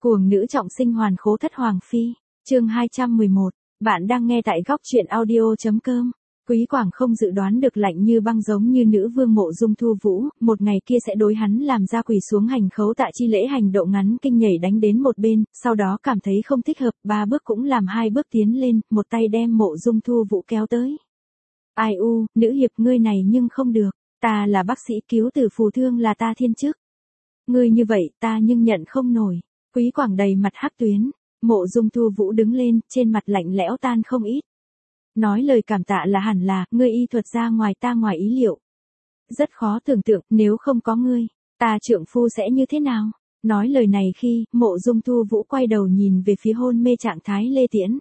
Cuồng nữ trọng sinh hoàn khố thất hoàng phi, chương 211, bạn đang nghe tại góc truyện audio.com. Quý Quảng không dự đoán được lạnh như băng giống như nữ vương Mộ Dung Thu Vũ, một ngày kia sẽ đối hắn làm ra quỳ xuống hành khấu tạ chi lễ hành động ngắn kinh nhảy đánh đến một bên, sau đó cảm thấy không thích hợp, 3 bước cũng làm 2 bước tiến lên, một tay đem Mộ Dung Thu Vũ kéo tới. Ai u, nữ hiệp ngươi này nhưng không được, ta là bác sĩ cứu tử phù thương là ta thiên chức. Ngươi như vậy ta nhưng nhận không nổi. Quý Quảng đầy mặt hắc tuyến, Mộ Dung Thu Vũ đứng lên, trên mặt lạnh lẽo tan không ít. Nói lời cảm tạ là hẳn là, ngươi y thuật ra ngoài ta ngoài ý liệu. Rất khó tưởng tượng, nếu không có ngươi, ta trượng phu sẽ như thế nào? Nói lời này khi, Mộ Dung Thu Vũ quay đầu nhìn về phía hôn mê trạng thái Lê Tiễn.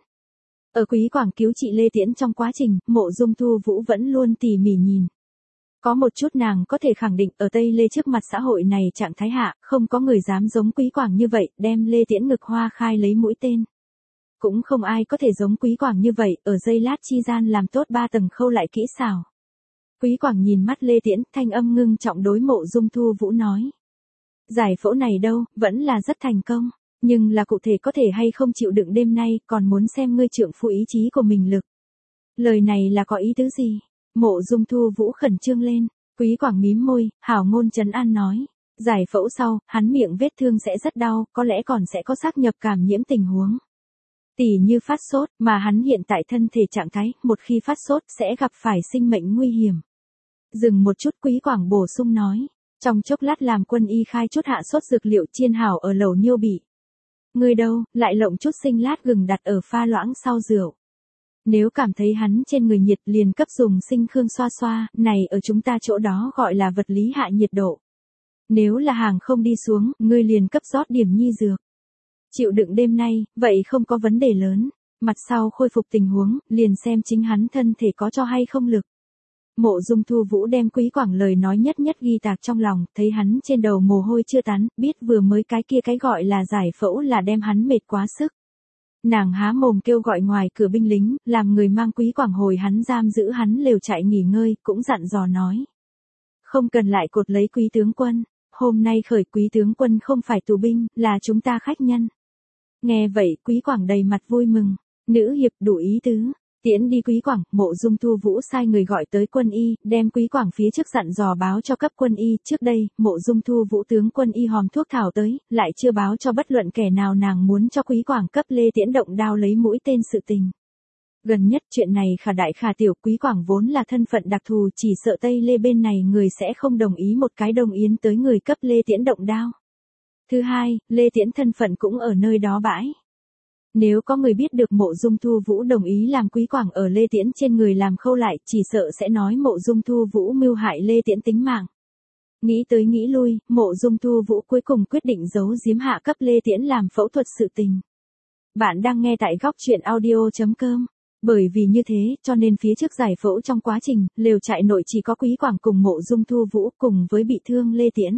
Ở Quý Quảng cứu trị Lê Tiễn trong quá trình, Mộ Dung Thu Vũ vẫn luôn tỉ mỉ nhìn. Có một chút nàng có thể khẳng định ở Tây Lê trước mặt xã hội này trạng thái hạ, không có người dám giống Quý Quảng như vậy, đem Lê Tiễn ngực hoa khai lấy mũi tên. Cũng không ai có thể giống Quý Quảng như vậy, ở giây lát chi gian làm tốt 3 tầng khâu lại kỹ xảo. Quý Quảng nhìn mắt Lê Tiễn, thanh âm ngưng trọng đối Mộ Dung Thu Vũ nói. Giải phẫu này đâu, vẫn là rất thành công, nhưng là cụ thể có thể hay không chịu đựng đêm nay, còn muốn xem ngươi trượng phu ý chí của mình lực. Lời này là có ý tứ gì? Mộ Dung Thu Vũ khẩn trương lên, Quý Quảng mím môi, hảo ngôn trấn an nói. Giải phẫu sau, hắn miệng vết thương sẽ rất đau, có lẽ còn sẽ có xác nhập cảm nhiễm tình huống. Tỉ như phát sốt, mà hắn hiện tại thân thể trạng thái, một khi phát sốt sẽ gặp phải sinh mệnh nguy hiểm. Dừng một chút Quý Quảng bổ sung nói. Trong chốc lát làm quân y khai chút hạ sốt dược liệu chiên hảo ở lẩu niêu bị. Người đâu, lại lộng chút sinh lát gừng đặt ở pha loãng sau rượu. Nếu cảm thấy hắn trên người nhiệt liền cấp dùng sinh khương xoa xoa, này ở chúng ta chỗ đó gọi là vật lý hạ nhiệt độ. Nếu là hàng không đi xuống, ngươi liền cấp rót điểm nhi dược. Chịu đựng đêm nay, vậy không có vấn đề lớn, mặt sau khôi phục tình huống, liền xem chính hắn thân thể có cho hay không lực. Mộ Dung Thu Vũ đem Quý Quảng lời nói nhất nhất ghi tạc trong lòng, thấy hắn trên đầu mồ hôi chưa tán, biết vừa mới cái kia cái gọi là giải phẫu là đem hắn mệt quá sức. Nàng há mồm kêu gọi ngoài cửa binh lính, làm người mang Quý Quảng hồi hắn giam giữ hắn lều trại nghỉ ngơi, cũng dặn dò nói. Không cần lại cột lấy Quý tướng quân, hôm nay khởi Quý tướng quân không phải tù binh, là chúng ta khách nhân. Nghe vậy Quý Quảng đầy mặt vui mừng, nữ hiệp đủ ý tứ. Tiễn đi Quý Quảng, Mộ Dung Thu Vũ sai người gọi tới quân y, đem Quý Quảng phía trước dặn dò báo cho cấp quân y, trước đây, Mộ Dung Thu Vũ tướng quân y hòm thuốc thảo tới, lại chưa báo cho bất luận kẻ nào nàng muốn cho Quý Quảng cấp Lê Tiễn động đao lấy mũi tên sự tình. Gần nhất chuyện này khả đại khả tiểu, Quý Quảng vốn là thân phận đặc thù, chỉ sợ Tây Lê bên này người sẽ không đồng ý một cái đồng yến tới người cấp Lê Tiễn động đao. Thứ hai, Lê Tiễn thân phận cũng ở nơi đó bãi. Nếu có người biết được Mộ Dung Thu Vũ đồng ý làm Quý Quảng ở Lê Tiễn trên người làm khâu lại, chỉ sợ sẽ nói Mộ Dung Thu Vũ mưu hại Lê Tiễn tính mạng. Nghĩ tới nghĩ lui, Mộ Dung Thu Vũ cuối cùng quyết định giấu giếm hạ cấp Lê Tiễn làm phẫu thuật sự tình. Bạn đang nghe tại góc truyện audio.com. Bởi vì như thế, cho nên phía trước giải phẫu trong quá trình, lều trại nội chỉ có Quý Quảng cùng Mộ Dung Thu Vũ cùng với bị thương Lê Tiễn.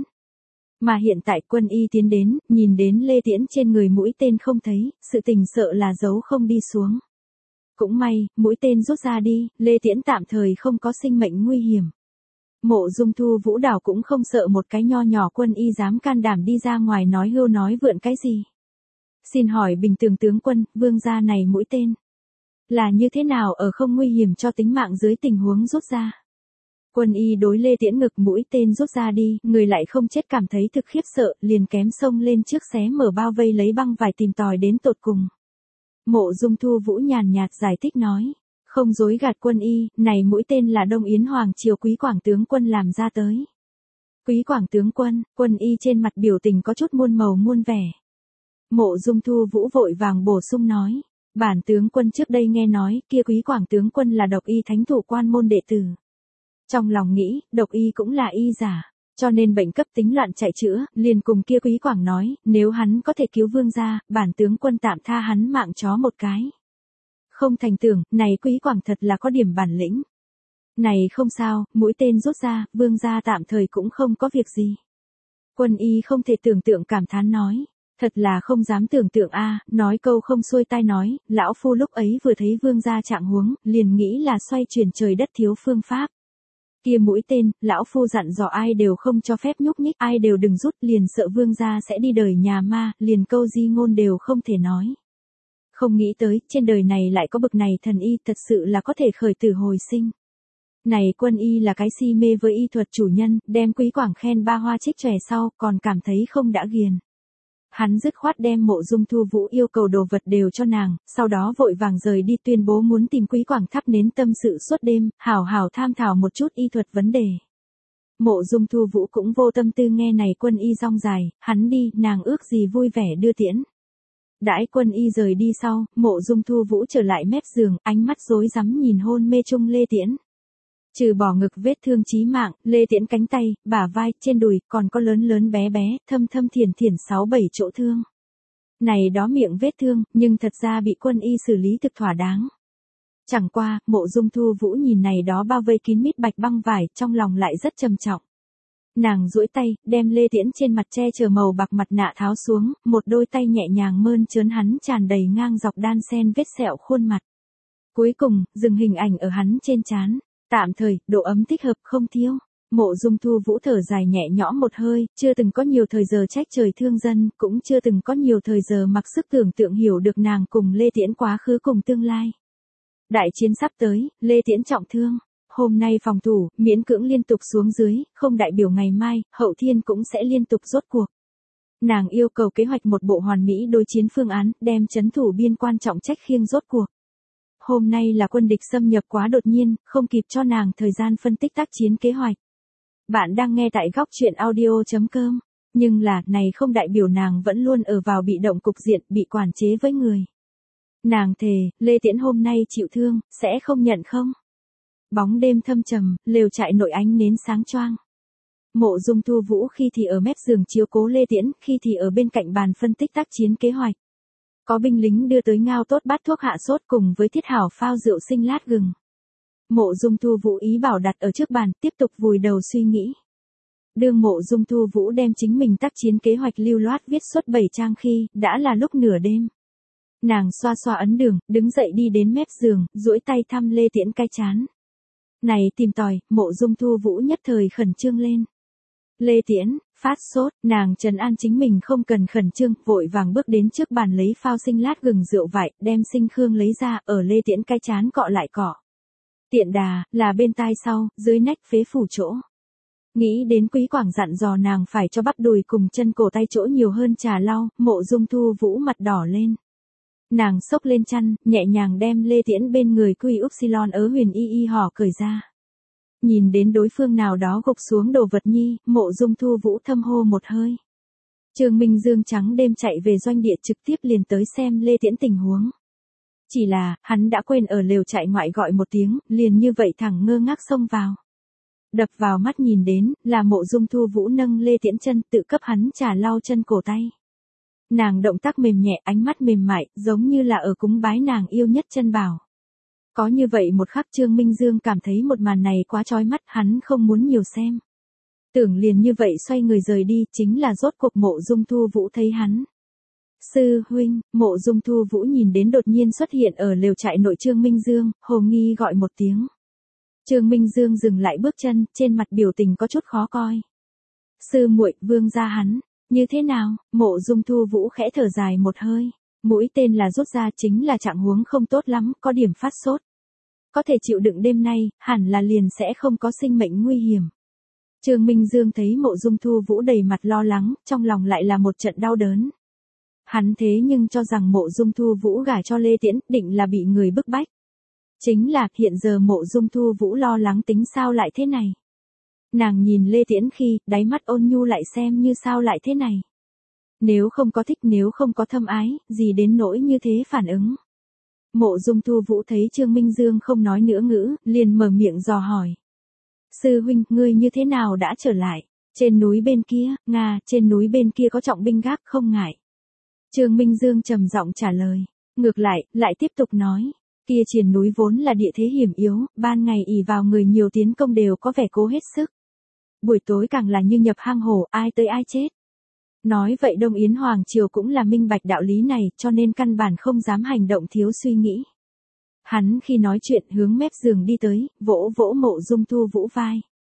Mà hiện tại quân y tiến đến, nhìn đến Lê Tiễn trên người mũi tên không thấy, sự tình sợ là giấu không đi xuống. Cũng may, mũi tên rút ra đi, Lê Tiễn tạm thời không có sinh mệnh nguy hiểm. Mộ Dung Thu Vũ đảo cũng không sợ một cái nho nhỏ quân y dám can đảm đi ra ngoài nói hưu nói vượn cái gì. Xin hỏi bình thường tướng quân, vương gia này mũi tên là như thế nào ở không nguy hiểm cho tính mạng dưới tình huống rút ra. Quân y đối Lê Tiễn ngực mũi tên rút ra đi, người lại không chết cảm thấy thực khiếp sợ, liền kém xông lên trước xé mở bao vây lấy băng vải tìm tòi đến tột cùng. Mộ Dung Thu Vũ nhàn nhạt giải thích nói, không dối gạt quân y, này mũi tên là Đông Yến Hoàng triều Quý Quảng tướng quân làm ra tới. Quý Quảng tướng quân, quân y trên mặt biểu tình có chút muôn màu muôn vẻ. Mộ Dung Thu Vũ vội vàng bổ sung nói, bản tướng quân trước đây nghe nói, kia Quý Quảng tướng quân là độc y thánh thủ quan môn đệ tử. Trong lòng nghĩ, độc y cũng là y giả, cho nên bệnh cấp tính loạn chạy chữa, liền cùng kia Quý Quảng nói, nếu hắn có thể cứu vương gia, bản tướng quân tạm tha hắn mạng chó một cái. Không thành tưởng, này Quý Quảng thật là có điểm bản lĩnh. Này không sao, mũi tên rút ra, vương gia tạm thời cũng không có việc gì. Quân y không thể tưởng tượng cảm thán nói. Thật là không dám tưởng tượng a, nói câu không xuôi tai nói, lão phu lúc ấy vừa thấy vương gia trạng huống, liền nghĩ là xoay chuyển trời đất thiếu phương pháp. Kia mũi tên, lão phu dặn dò ai đều không cho phép nhúc nhích, ai đều đừng rút, liền sợ vương gia sẽ đi đời nhà ma, liền câu di ngôn đều không thể nói. Không nghĩ tới, trên đời này lại có bực này thần y, thật sự là có thể khởi tử hồi sinh. Này Quân Y là cái si mê với y thuật chủ nhân, đem Quý Quảng khen ba hoa trích chòe sau, còn cảm thấy không đã ghiền. Hắn dứt khoát đem Mộ Dung Thu Vũ yêu cầu đồ vật đều cho nàng, sau đó vội vàng rời đi tuyên bố muốn tìm Quý Quảng thắp nến tâm sự suốt đêm, hảo hảo tham thảo một chút y thuật vấn đề. Mộ Dung Thu Vũ cũng vô tâm tư nghe này Quân Y rong dài, hắn đi, nàng ước gì vui vẻ đưa tiễn. Đãi Quân Y rời đi sau, Mộ Dung Thu Vũ trở lại mép giường, ánh mắt rối rắm nhìn hôn mê chung Lê Tiễn. Trừ bỏ ngực vết thương chí mạng, Lê Tiễn cánh tay, bả vai, trên đùi, còn có lớn lớn bé bé, thâm thâm thiển thiển 6-7 chỗ thương. Này đó miệng vết thương, nhưng thật ra bị Quân Y xử lý thực thỏa đáng. Chẳng qua, Mộ Dung Thu Vũ nhìn này đó bao vây kín mít bạch băng vải, trong lòng lại rất trầm trọng. Nàng duỗi tay, đem Lê Tiễn trên mặt che chở màu bạc mặt nạ tháo xuống, một đôi tay nhẹ nhàng mơn trớn hắn tràn đầy ngang dọc đan sen vết sẹo khuôn mặt. Cuối cùng, dừng hình ảnh ở hắn trên trán. Tạm thời, độ ấm thích hợp không thiếu. Mộ Dung Thu Vũ thở dài nhẹ nhõm một hơi, chưa từng có nhiều thời giờ trách trời thương dân, cũng chưa từng có nhiều thời giờ mặc sức tưởng tượng hiểu được nàng cùng Lê Tiễn quá khứ cùng tương lai. Đại chiến sắp tới, Lê Tiễn trọng thương. Hôm nay phòng thủ, miễn cưỡng liên tục xuống dưới, không đại biểu ngày mai, hậu thiên cũng sẽ liên tục rốt cuộc. Nàng yêu cầu kế hoạch một bộ hoàn mỹ đối chiến phương án, đem chấn thủ biên quan trọng trách khiêng rốt cuộc. Hôm nay là quân địch xâm nhập quá đột nhiên, không kịp cho nàng thời gian phân tích tác chiến kế hoạch. Bạn đang nghe tại góc truyện audio.com, nhưng là, này không đại biểu nàng vẫn luôn ở vào bị động cục diện, bị quản chế với người. Nàng thề, Lê Tiễn hôm nay chịu thương, sẽ không nhận không. Bóng đêm thâm trầm, lều trại nội ánh nến sáng choang. Mộ Dung Thu Vũ khi thì ở mép giường chiếu cố Lê Tiễn, khi thì ở bên cạnh bàn phân tích tác chiến kế hoạch. Có binh lính đưa tới ngao tốt bát thuốc hạ sốt cùng với thiết hảo phao rượu sinh lát gừng. Mộ Dung Thu Vũ ý bảo đặt ở trước bàn, tiếp tục vùi đầu suy nghĩ. Đương Mộ Dung Thu Vũ đem chính mình tác chiến kế hoạch lưu loát viết suốt 7 trang khi, đã là lúc nửa đêm. Nàng xoa xoa ấn đường, đứng dậy đi đến mép giường, duỗi tay thăm Lê Tiễn cái chán. Này tìm tòi, Mộ Dung Thu Vũ nhất thời khẩn trương lên. Lê Tiễn, phát sốt, nàng trấn an chính mình không cần khẩn trương, vội vàng bước đến trước bàn lấy phao sinh lát gừng rượu vải, đem sinh khương lấy ra, ở Lê Tiễn cái chán cọ lại cọ. Tiện đà, là bên tai sau, dưới nách phế phủ chỗ. Nghĩ đến Quý Quảng dặn dò nàng phải cho bắp đùi cùng chân cổ tay chỗ nhiều hơn trà lau, Mộ Dung Thu Vũ mặt đỏ lên. Nàng xốc lên chăn, nhẹ nhàng đem Lê Tiễn bên người Quy Upsilon ớ huyền y hỏ cởi ra. Nhìn đến đối phương nào đó gục xuống đồ vật nhi, Mộ Dung Thu Vũ thâm hô một hơi. Trương Minh Dương trắng đêm chạy về doanh địa trực tiếp liền tới xem Lê Tiễn tình huống. Chỉ là, hắn đã quên ở lều trại ngoại gọi một tiếng, liền như vậy thẳng ngơ ngác xông vào. Đập vào mắt nhìn đến, là Mộ Dung Thu Vũ nâng Lê Tiễn chân tự cấp hắn trà lau chân cổ tay. Nàng động tác mềm nhẹ, ánh mắt mềm mại, giống như là ở cúng bái nàng yêu nhất chân bảo. Có như vậy một khắc Trương Minh Dương cảm thấy một màn này quá chói mắt, hắn không muốn nhiều xem. Tưởng liền như vậy xoay người rời đi, chính là rốt cuộc Mộ Dung Thu Vũ thấy hắn. Sư huynh, Mộ Dung Thu Vũ nhìn đến đột nhiên xuất hiện ở lều trại nội Trương Minh Dương, hồ nghi gọi một tiếng. Trương Minh Dương dừng lại bước chân, trên mặt biểu tình có chút khó coi. Sư muội, vương gia hắn, như thế nào? Mộ Dung Thu Vũ khẽ thở dài một hơi. Mũi tên là rút ra, chính là trạng huống không tốt lắm, có điểm phát sốt. Có thể chịu đựng đêm nay, hẳn là liền sẽ không có sinh mệnh nguy hiểm. Trương Minh Dương thấy Mộ Dung Thu Vũ đầy mặt lo lắng, trong lòng lại là một trận đau đớn. Hắn thế nhưng cho rằng Mộ Dung Thu Vũ gả cho Lê Tiễn, định là bị người bức bách. Chính là, hiện giờ Mộ Dung Thu Vũ lo lắng tính sao lại thế này. Nàng nhìn Lê Tiễn khi, đáy mắt ôn nhu lại xem như sao lại thế này. Nếu không có thích, nếu không có thâm ái, gì đến nỗi như thế phản ứng. Mộ Dung Thu Vũ thấy Trương Minh Dương không nói nữa ngữ, liền mở miệng dò hỏi. Sư huynh, ngươi như thế nào đã trở lại? Trên núi bên kia, trên núi bên kia có trọng binh gác không ngại. Trương Minh Dương trầm giọng trả lời. Ngược lại tiếp tục nói. Kia triền núi vốn là địa thế hiểm yếu, ban ngày ỷ vào người nhiều tiến công đều có vẻ cố hết sức. Buổi tối càng là như nhập hang hổ, ai tới ai chết. Nói vậy Đông Yến Hoàng Triều cũng là minh bạch đạo lý này, cho nên căn bản không dám hành động thiếu suy nghĩ. Hắn khi nói chuyện hướng mép giường đi tới, vỗ vỗ Mộ Dung Thu Vũ vai.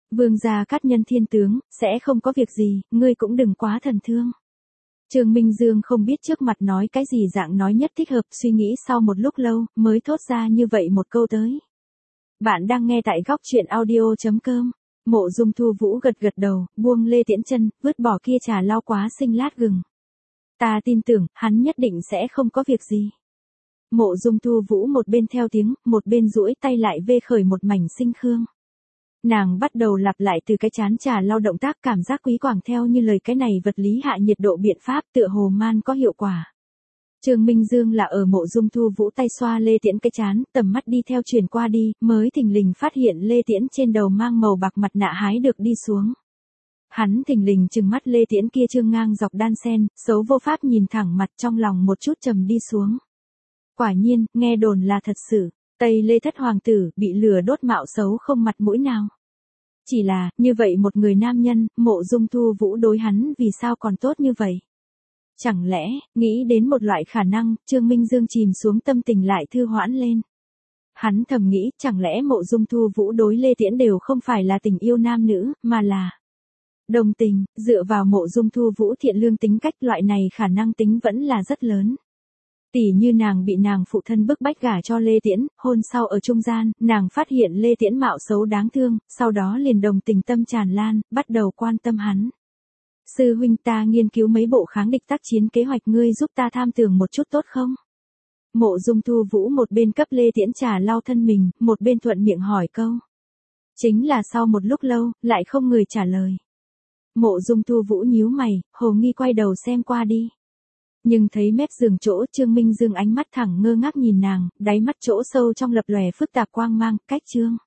Vương gia Cát Nhân thiên tướng, sẽ không có việc gì, ngươi cũng đừng quá thần thương. Trương Minh Dương không biết trước mặt nói cái gì dạng nói nhất thích hợp, suy nghĩ sau một lúc lâu, mới thốt ra như vậy một câu tới. Bạn đang nghe tại góc chuyện audio.com. Mộ Dung Thu Vũ gật gật đầu, buông Lê Tiễn chân, vứt bỏ kia trà lau quá xinh lát gừng. Ta tin tưởng, hắn nhất định sẽ không có việc gì. Mộ Dung Thu Vũ một bên theo tiếng, một bên duỗi tay lại vê khởi một mảnh sinh khương. Nàng bắt đầu lặp lại từ cái chán trà lau động tác, cảm giác Quý Quảng theo như lời cái này vật lý hạ nhiệt độ biện pháp tựa hồ man có hiệu quả. Trương Minh Dương là ở Mộ Dung Thu Vũ tay xoa Lê Tiễn cái chán, tầm mắt đi theo truyền qua đi, mới thình lình phát hiện Lê Tiễn trên đầu mang màu bạc mặt nạ hái được đi xuống. Hắn thình lình trừng mắt Lê Tiễn kia trương ngang dọc đan sen, xấu vô pháp nhìn thẳng mặt, trong lòng một chút trầm đi xuống. Quả nhiên, nghe đồn là thật sự, Tây Lê thất hoàng tử bị lửa đốt mạo xấu không mặt mũi nào. Chỉ là, như vậy một người nam nhân, Mộ Dung Thu Vũ đối hắn vì sao còn tốt như vậy? Chẳng lẽ, nghĩ đến một loại khả năng, Trương Minh Dương chìm xuống tâm tình lại thư hoãn lên. Hắn thầm nghĩ, chẳng lẽ Mộ Dung Thu Vũ đối Lê Tiễn đều không phải là tình yêu nam nữ, mà là đồng tình, dựa vào Mộ Dung Thu Vũ thiện lương tính cách, loại này khả năng tính vẫn là rất lớn. Tỉ như nàng bị nàng phụ thân bức bách gả cho Lê Tiễn, hôn sau ở trung gian, nàng phát hiện Lê Tiễn mạo xấu đáng thương, sau đó liền đồng tình tâm tràn lan, bắt đầu quan tâm hắn. Sư huynh, ta nghiên cứu mấy bộ kháng địch tác chiến kế hoạch, ngươi giúp ta tham tưởng một chút tốt không? Mộ Dung Thu Vũ một bên cấp Lê Tiễn trà lau thân mình, một bên thuận miệng hỏi câu. Chính là sau một lúc lâu, lại không người trả lời. Mộ Dung Thu Vũ nhíu mày, hồ nghi quay đầu xem qua đi. Nhưng thấy mép giường chỗ Trương Minh Dương ánh mắt thẳng ngơ ngác nhìn nàng, đáy mắt chỗ sâu trong lập lòe phức tạp quang mang, cách Trương